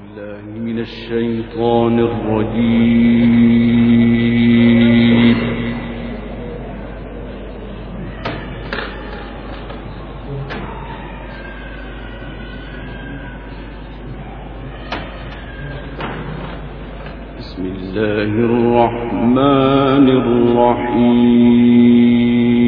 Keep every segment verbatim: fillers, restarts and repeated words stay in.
بالله من الشيطان الرجيم. بسم الله الرحمن الرحيم.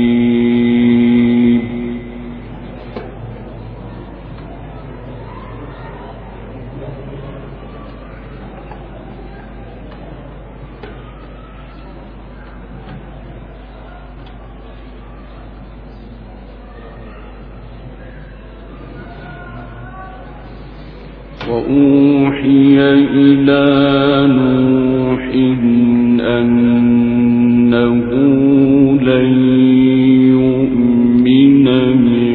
وأوحي إلى نوح أنه لن يؤمن من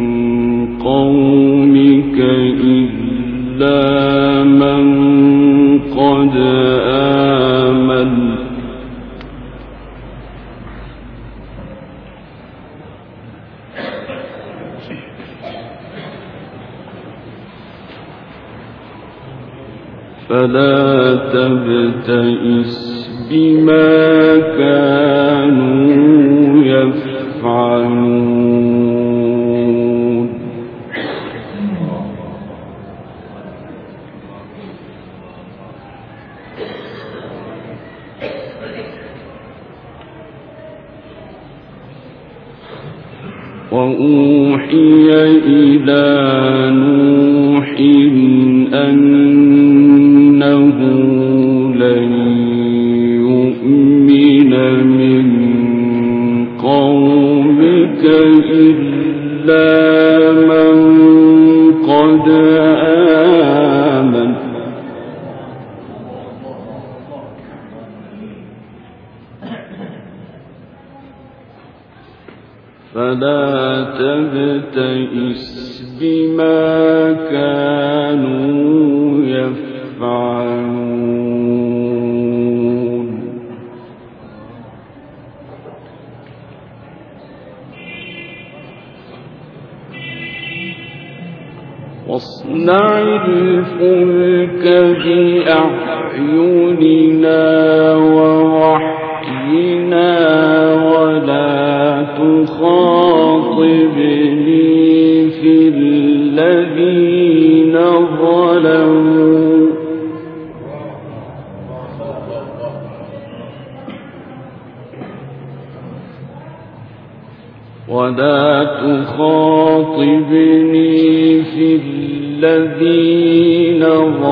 قومك إلا من قد آمن فلا تبتئس بما كانوا يفعلون. وأوحي إلى نوح أنه لن يؤمن من قومك إلا من قد آمن فلا تبتئس بما كانوا يفعلون. واصنع الفلك بأعيننا ووحينا ولا تخاطبني في الذين ظلموا ولا تخاطبني في الذين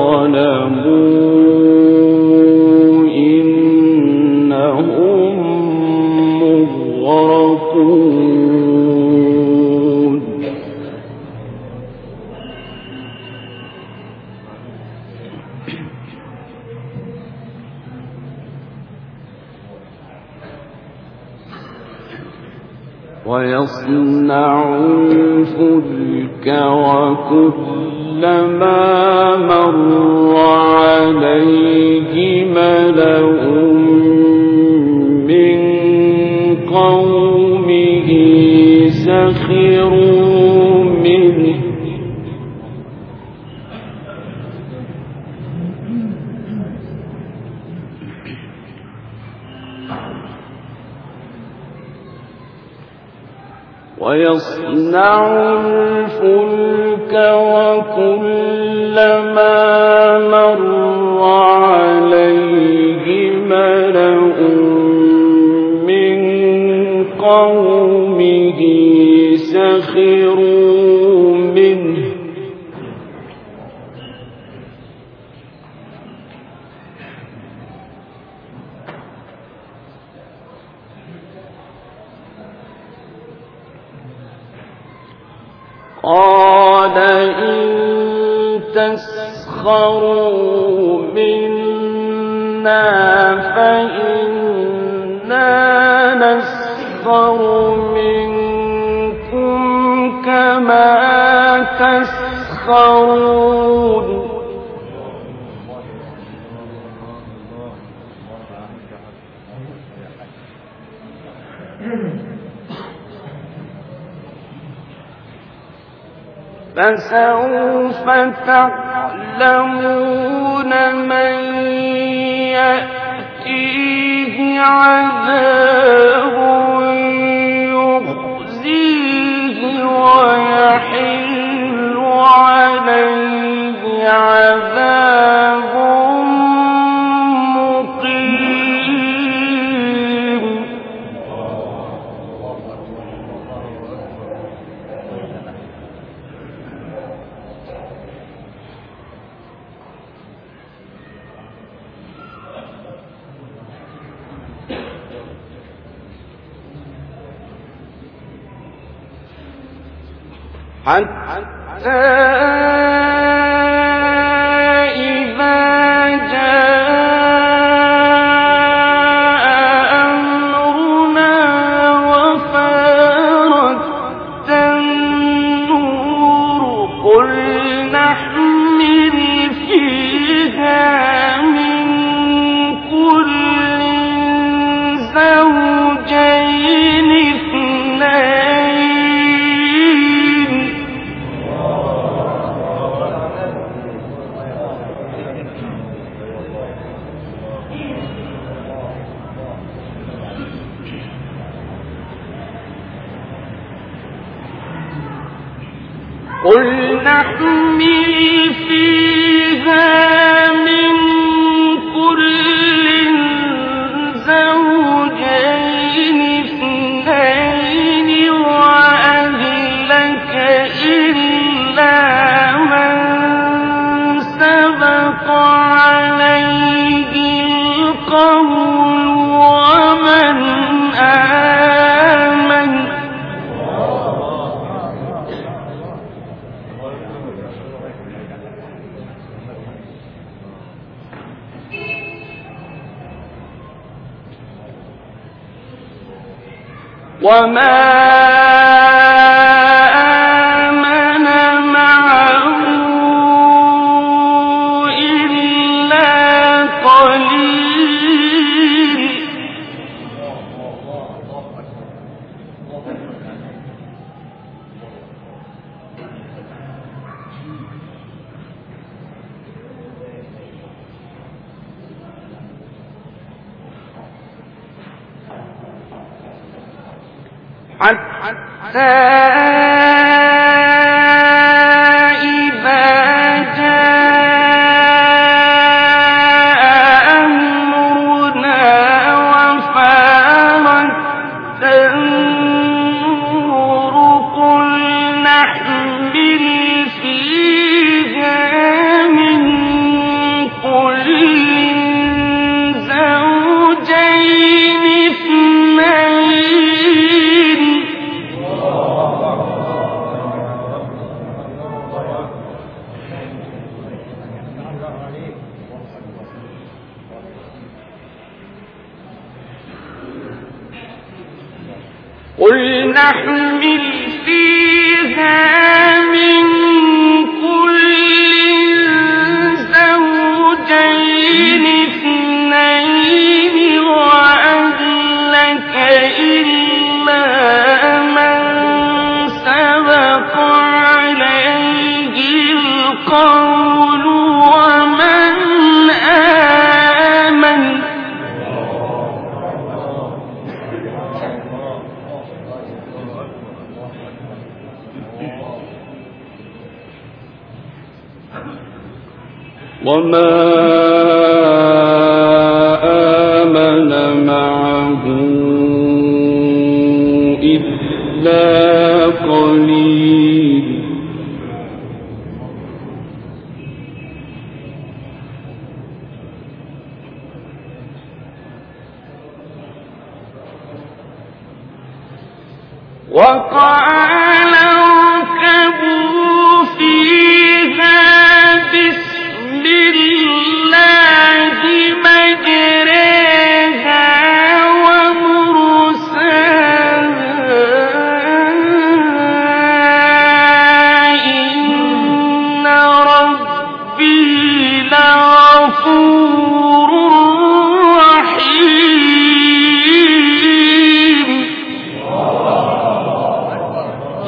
ظلموا إنهم مغرقون. ويصنع الفلك وكلما مر عليه ملأ من قومه سخروا منه ويصنع الفلك وكلما مر عليه ملأ من قومه سخروا منه قال إن تسخروا منا فإنا نسخر منكم كما تسخرون. فسوف تعلمون تعلمون من يأتيه عذاب يخزيه ويحل عليه عذاب مقيم. حتى إذا جاء أمرنا وفارت النور قل نحمل فيها من كل زوجين قل نحمل فيها من كل زوجين اثنين وأهلك إلا من سبق عليه القول ومن آمن. وما آمن معه إلا قليل. حتى إذا جاء أمرنا وفارت النور قل نحمل فيها من كل زوجين اثنين قل نحمل فيها من كل زوجين اثنين وأهلك إلا من سبق عليه القول ومن آمن. وما آمن معه إلا قليل. وقال اركبوا فيها بسم الله مجريها ومرساها إن ربي لغفور رحيم.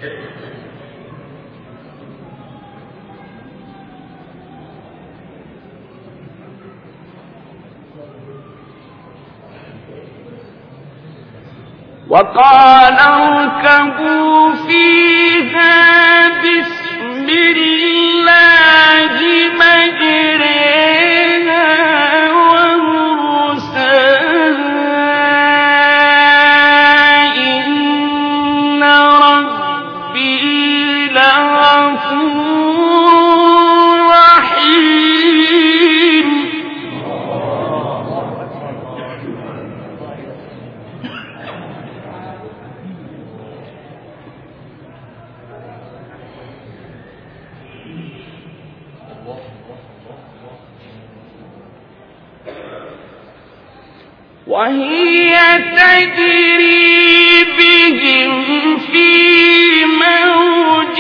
وقال اركبوا فيها بسم الله مجريها ومرساها إن ربي لغفور رحيم. وهي تجري بهم في موج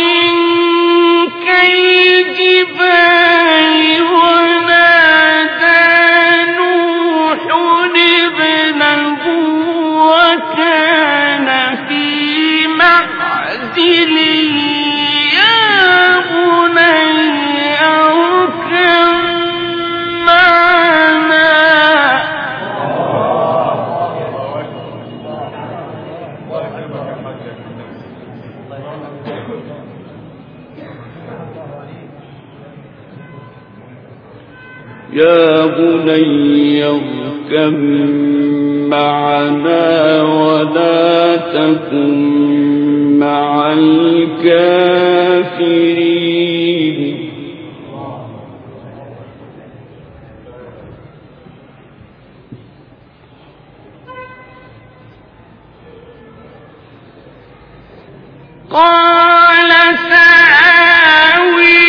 كالجبال ونادى نوح ابنه وكان في معزل يا بني اركب معنا يا بني اركب معنا ولا تكن مع الكافرين. قال سآوي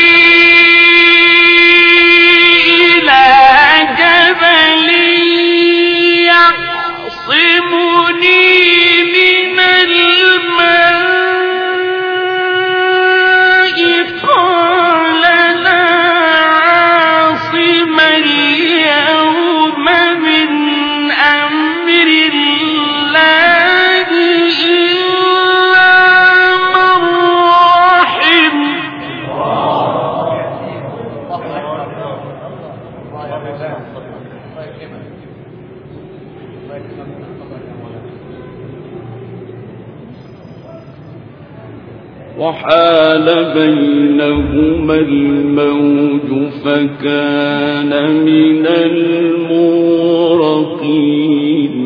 إلى جبل يعصمني من الماء قال لا عاصم اليوم من أمر الله وحال بينهما الموج فكان من المغرقين.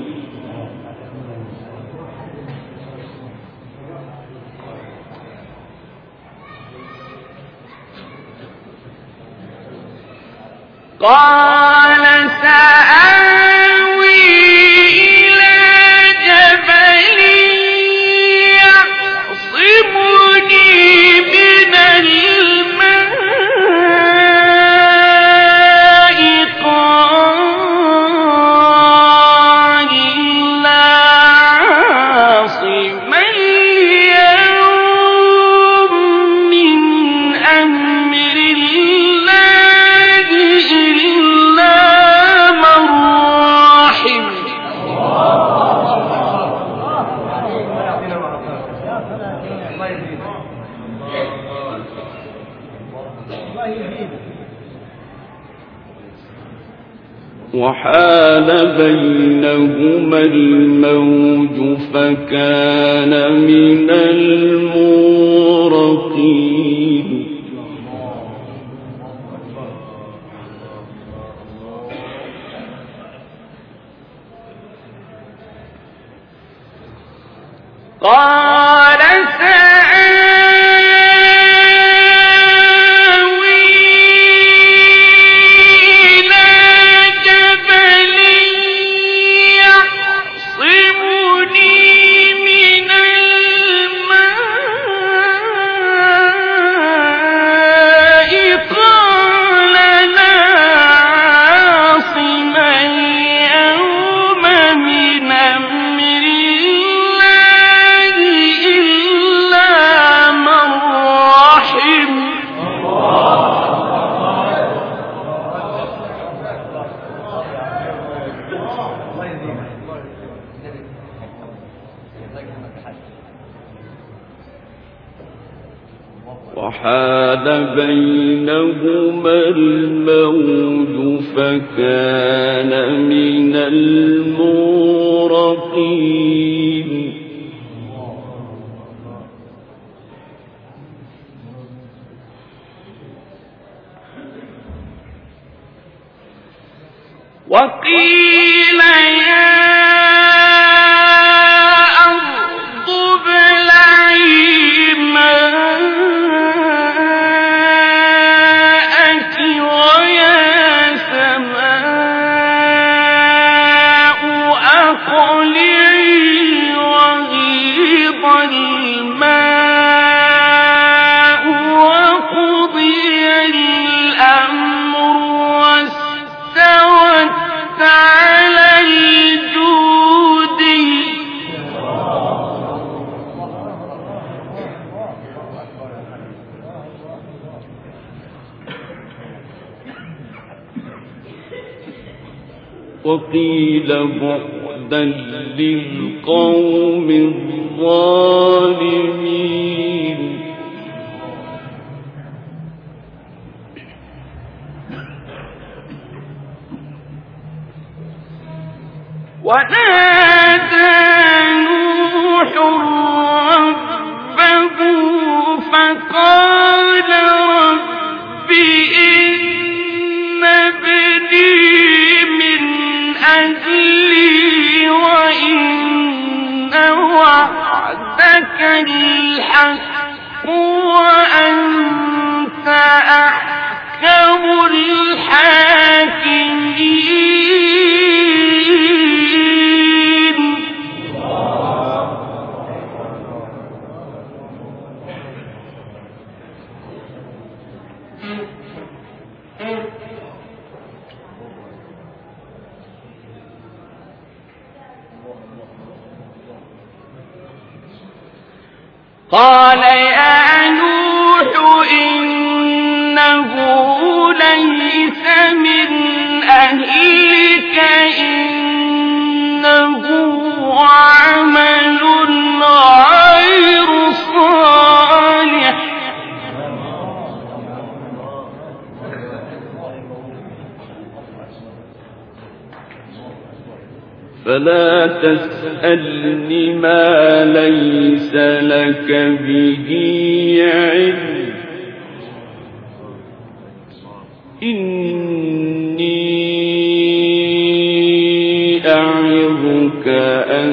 قال سآوي إلى جبل يعصمني من الماء قال لا عاصم اليوم من أمر الله إلا من رحم. وحال بينهما الموج فكان من المغرقين. قال سآوي إلى جبل يعصمني من الماء قال لا عاصم اليوم من أمر الله وحال بينهما الموج فكان من المغرقين وقيل يا أرض ابلعي ماءك ويا سماء أقلعي وغيض الماء وقضي الأمر واستوت على الجود وقيل بعدا للقوم الظالمين ونادى نوح ربه فقال رب إن ابني من أهلي وإن وعدك الحق وأنت أحكم الحاكمين قال يا نوح إنه ليس من أهلك إنه عمل غير صالح فلا تسألني ما ليس لك به علم إني أعظك أن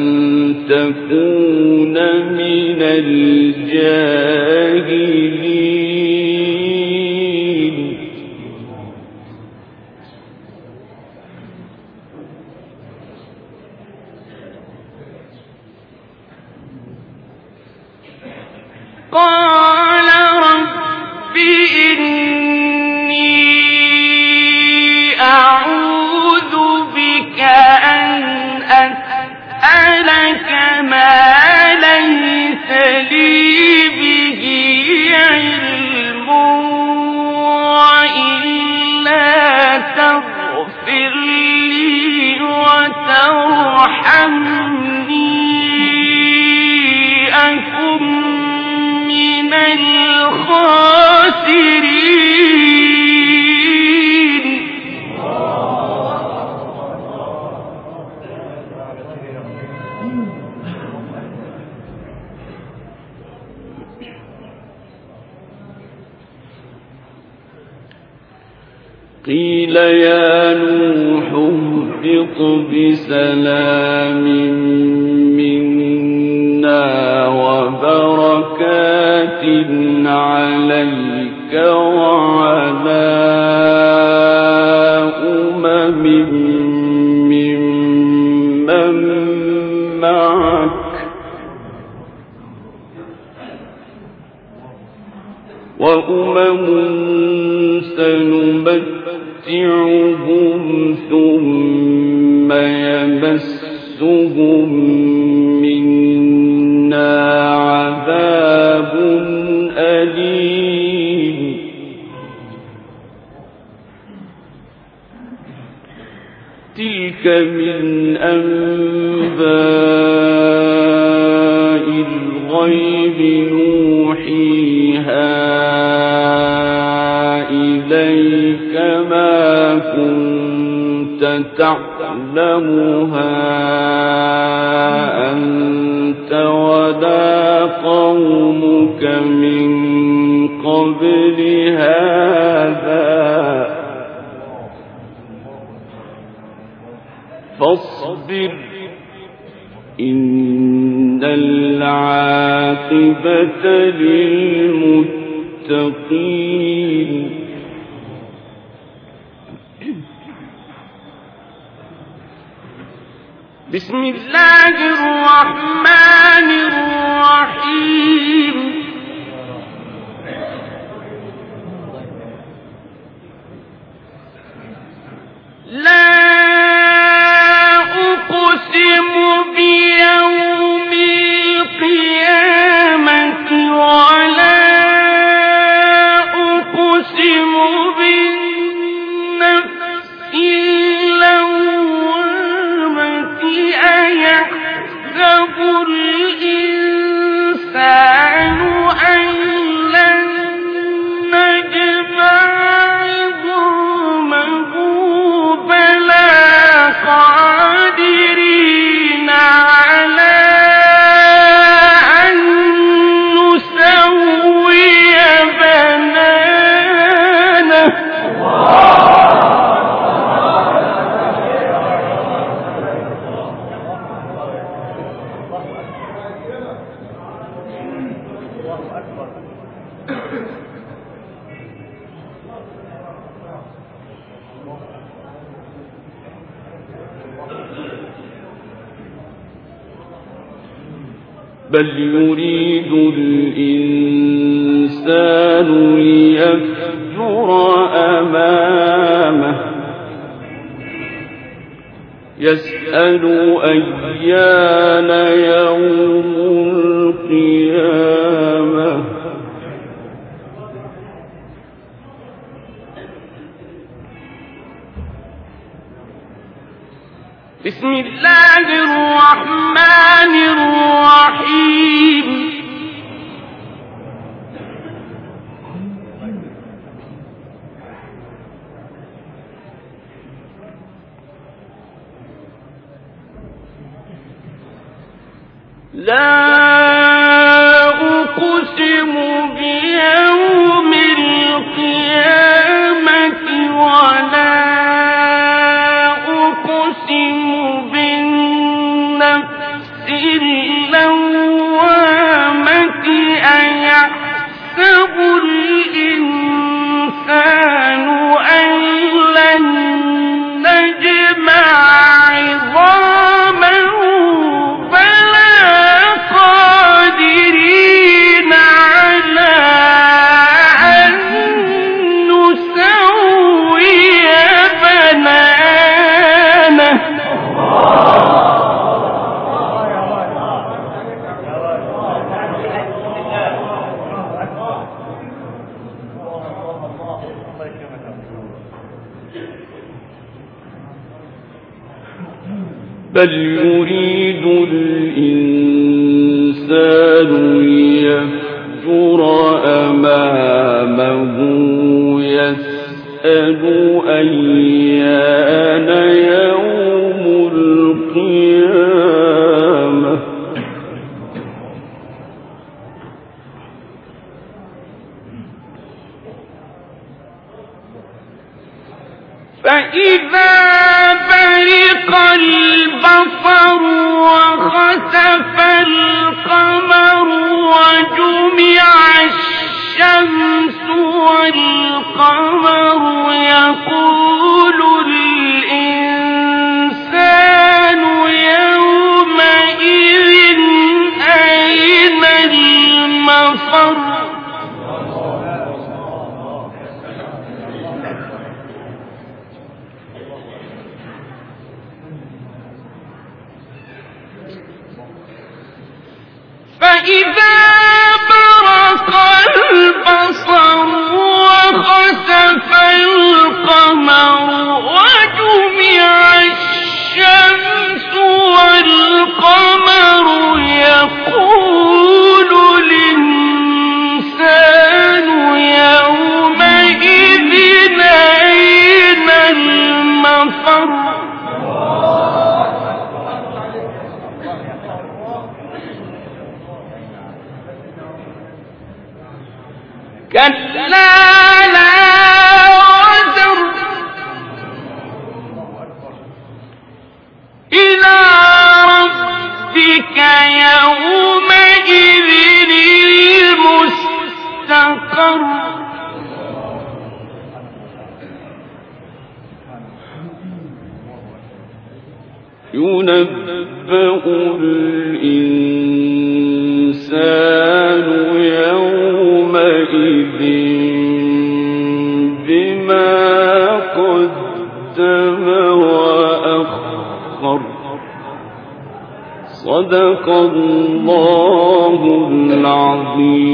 تكون من الجاهلين قال رب إني أعوذ بك أن أسألك ما ليس لي به علم وإلا تغفر لي وترحمني أكن من الخاسرين قيل يا نوح اهبط بسلام منا وبركات عليك وعلى أمم ممن معك وأمم سنمتعهم ثم يمسهم منا عذاب أليم تلك من أنباء الغيب نوحيها تعلمها أنت ولا قومك من قبل هذا فاصبر إن العاقبة للمتقين. بسم الله الرحمن الرحيم. لا أقسم بيوم القيامة ولا أقسم بالنفس اللوامة أيحسب الإنسان أن لن نجمع عظامه بلى قادرين على أن نسوي بنانه. بل يريد الإنسان ليفجر أمامه يسأل أيان يوم القيامة بسم الله الرحمن الرحيم. لا أقسم بيوم القيامة ولا أقسم بالنفس اللوامة أيحسب الإنسان أن لن نجمع عظامه بلى قادرين على أن نسوي بنانه. بل يريد الإنسان ليفجر أمامه يسأل أيان يوم القيامة فإذا برق البصر وخسف القمر وجمع الشمس والقمر يقول الإنسان يومئذ أين المفر. فإذا برق البصر وخسف القمر وجمع الشمس والقمر يقول الإنسان يومئذ أين المفر. كلا لا وزر إلى ربك يومئذ المستقر ينبأ الإنسان يومئذ بما قدم وأخر صدق الله العظيم.